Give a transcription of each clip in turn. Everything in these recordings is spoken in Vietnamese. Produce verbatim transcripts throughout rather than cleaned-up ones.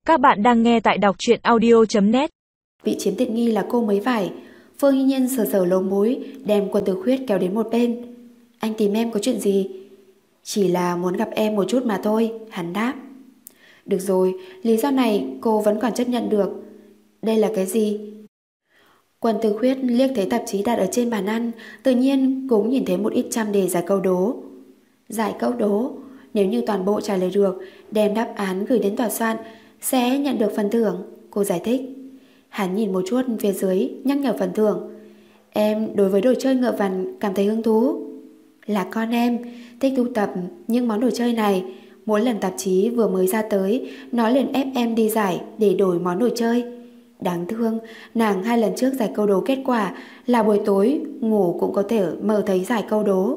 Các bạn đang nghe tại đọc truyện audio chấm net. Bị chiếm tiện nghi là cô mới phải. Phương Hy Nhiên sờ sờ lỗ mũi, đem Quân Tử Khuyết kéo đến một bên. Anh tìm em có chuyện gì? Chỉ là muốn gặp em một chút mà thôi, hắn đáp. Được rồi, lý do này cô vẫn còn chấp nhận được. Đây là cái gì? Quân Tử Khuyết liếc thấy tạp chí đặt ở trên bàn ăn, tự nhiên cũng nhìn thấy một ít trăm đề giải câu đố. Giải câu đố, nếu như toàn bộ trả lời được, đem đáp án gửi đến tòa soạn, sẽ nhận được phần thưởng, cô giải thích. Hắn nhìn một chút phía dưới, nhắc nhở phần thưởng. Em đối với đồ chơi ngựa vằn cảm thấy hứng thú. Là con em, thích tu tập những món đồ chơi này. Mỗi lần tạp chí vừa mới ra tới, nó liền ép em đi giải để đổi món đồ chơi. Đáng thương, nàng hai lần trước giải câu đố kết quả là buổi tối ngủ cũng có thể mơ thấy giải câu đố.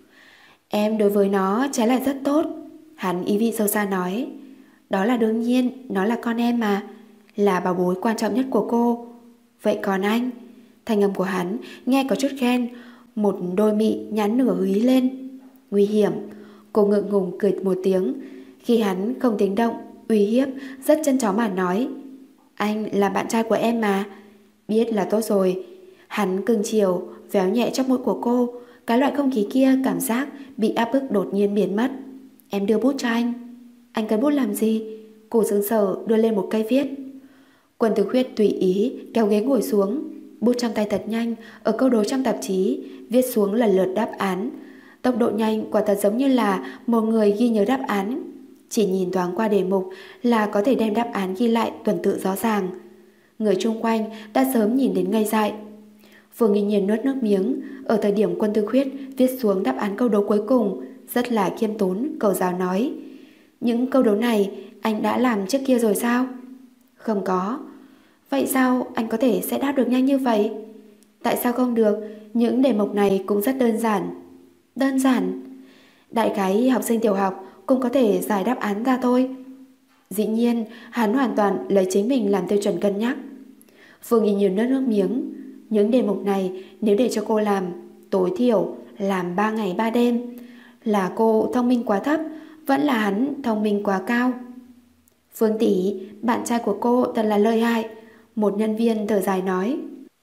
Em đối với nó trái lại rất tốt, hắn ý vị sâu xa nói. Đó là đương nhiên, nó là con em mà, là bảo bối quan trọng nhất của cô. Vậy còn anh? Thanh âm của hắn nghe có chút khen, một đôi mị nhắn nửa húy lên. Nguy hiểm, cô ngượng ngùng cười một tiếng. Khi hắn không tiếng động, uy hiếp, rất chân chó mà nói. Anh là bạn trai của em mà. Biết là tốt rồi. Hắn cưng chiều, véo nhẹ chóp mũi của cô. Cái loại không khí kia cảm giác bị áp bức đột nhiên biến mất. Em đưa bút cho anh. Anh cần bút làm gì? Cô sững sờ đưa lên một cây viết. Quân Tử Khuyết tùy ý kéo ghế ngồi xuống, bút trong tay thật nhanh, ở câu đố trong tạp chí viết xuống lần lượt đáp án. Tốc độ nhanh quả thật giống như là một người ghi nhớ đáp án. Chỉ nhìn thoáng qua đề mục là có thể đem đáp án ghi lại tuần tự rõ ràng. Người chung quanh đã sớm nhìn đến ngây dại. Phương Nghi Nhiên nuốt nước miếng. Ở thời điểm Quân Tử Khuyết viết xuống đáp án câu đố cuối cùng, rất là khiêm tốn cầu giáo nói. Những câu đố này anh đã làm trước kia rồi sao? Không có. Vậy sao anh có thể sẽ đáp được nhanh như vậy? Tại sao không được? Những đề mục này cũng rất đơn giản. Đơn giản? Đại khái học sinh tiểu học cũng có thể giải đáp án ra thôi. Dĩ nhiên, hắn hoàn toàn lấy chính mình làm tiêu chuẩn cân nhắc. Phương Y Nhiên nuốt nước miếng. Những đề mục này nếu để cho cô làm, tối thiểu làm ba ngày ba đêm. Là cô thông minh quá thấp, vẫn là hắn thông minh quá cao? Phương tỷ, bạn trai của cô thật là lợi hại, một nhân viên thở dài nói.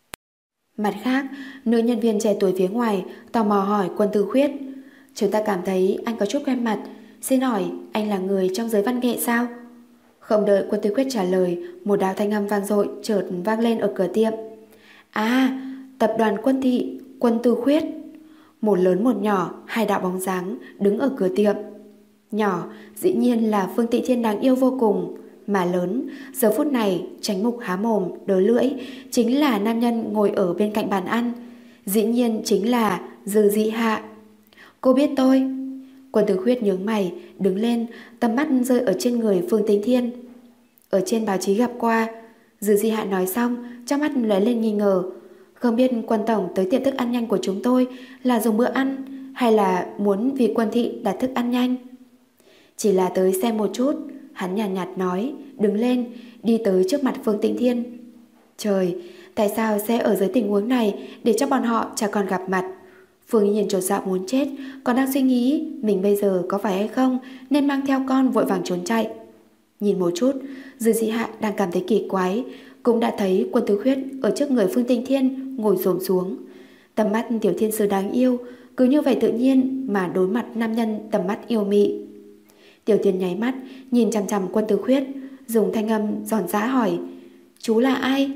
Mặt khác, nữ nhân viên trẻ tuổi phía ngoài tò mò hỏi Quân Tử Khuyết. Chúng ta cảm thấy anh có chút quen mặt, xin hỏi anh là người trong giới văn nghệ sao? Không đợi Quân Tử Khuyết trả lời, một đạo thanh âm vang dội chợt vang lên ở cửa tiệm. À, tập đoàn Quân thị, Quân Tử Khuyết. Một lớn một nhỏ, hai đạo bóng dáng đứng ở cửa tiệm. Nhỏ dĩ nhiên là Phương Tị Thiên đáng yêu vô cùng, mà lớn giờ phút này tránh mục há mồm đớ lưỡi chính là nam nhân ngồi ở bên cạnh bàn ăn, dĩ nhiên chính là Dư Dị Hạ. Cô biết tôi. Quân Tử Khuyết nhướng mày đứng lên, tầm mắt rơi ở trên người Phương Tị Thiên. Ở trên báo chí gặp qua. Dư Dị Hạ nói xong, trong mắt lóe lên nghi ngờ. Không biết Quân tổng tới tiệm thức ăn nhanh của chúng tôi là dùng bữa ăn hay là muốn vì Quân thị đặt thức ăn nhanh? Chỉ là tới xem một chút, hắn nhàn nhạt, nhạt nói, đứng lên, đi tới trước mặt Phương Tịnh Thiên. Trời, tại sao sẽ ở dưới tình huống này để cho bọn họ chả còn gặp mặt? Phương Nhiên chột dạ muốn chết, còn đang suy nghĩ mình bây giờ có phải hay không nên mang theo con vội vàng trốn chạy. Nhìn một chút, Dư Dị Hạ đang cảm thấy kỳ quái, cũng đã thấy Quân Tử Khuyết ở trước người Phương Tịnh Thiên ngồi xổm xuống. Tầm mắt tiểu thiên sư đáng yêu, cứ như vậy tự nhiên mà đối mặt nam nhân tầm mắt yêu mị. Tiểu Thiên nháy mắt nhìn chằm chằm Quân Tử Khuyết, dùng thanh âm giòn giã hỏi. Chú là ai?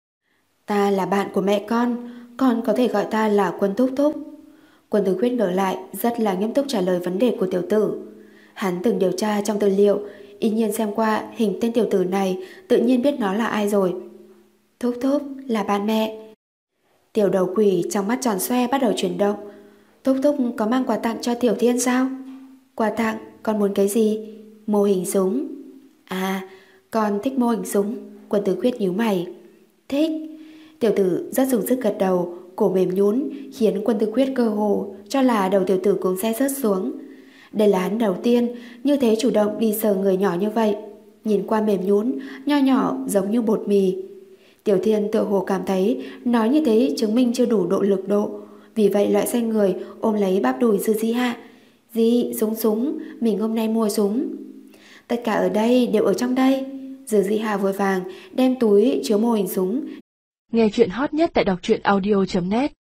Ta là bạn của mẹ con, con có thể gọi ta là Quân Thúc Thúc. Quân Tử Khuyết ngờ lại rất là nghiêm túc trả lời vấn đề của tiểu tử. Hắn từng điều tra trong tư liệu, y nhiên xem qua hình tên tiểu tử này, tự nhiên biết nó là ai rồi. Thúc Thúc là bạn mẹ. Tiểu đầu quỷ trong mắt tròn xoe bắt đầu chuyển động. Thúc Thúc có mang quà tặng cho Tiểu Thiên sao? Quà tặng? Con muốn cái gì? Mô hình súng. À, con thích mô hình súng. Quân Tử Khuyết nhíu mày. Thích. Tiểu tử rất dùng sức gật đầu, cổ mềm nhún, khiến Quân Tử Khuyết cơ hồ cho là đầu tiểu tử cũng sẽ rớt xuống. Đây là hắn đầu tiên như thế chủ động đi sờ người nhỏ như vậy, nhìn qua mềm nhún, nho nhỏ giống như bột mì. Tiểu Thiên tựa hồ cảm thấy nói như thế chứng minh chưa đủ độ lực độ, vì vậy loại xoay người ôm lấy bắp đùi Dư Dị Hạ. Dì, súng súng, mình hôm nay mua súng. Tất cả ở đây đều ở trong đây. Dư Dĩ Hà vội vàng đem túi chứa mô hình súng. Nghe chuyện hot nhất tại đọc truyện audio chấm net.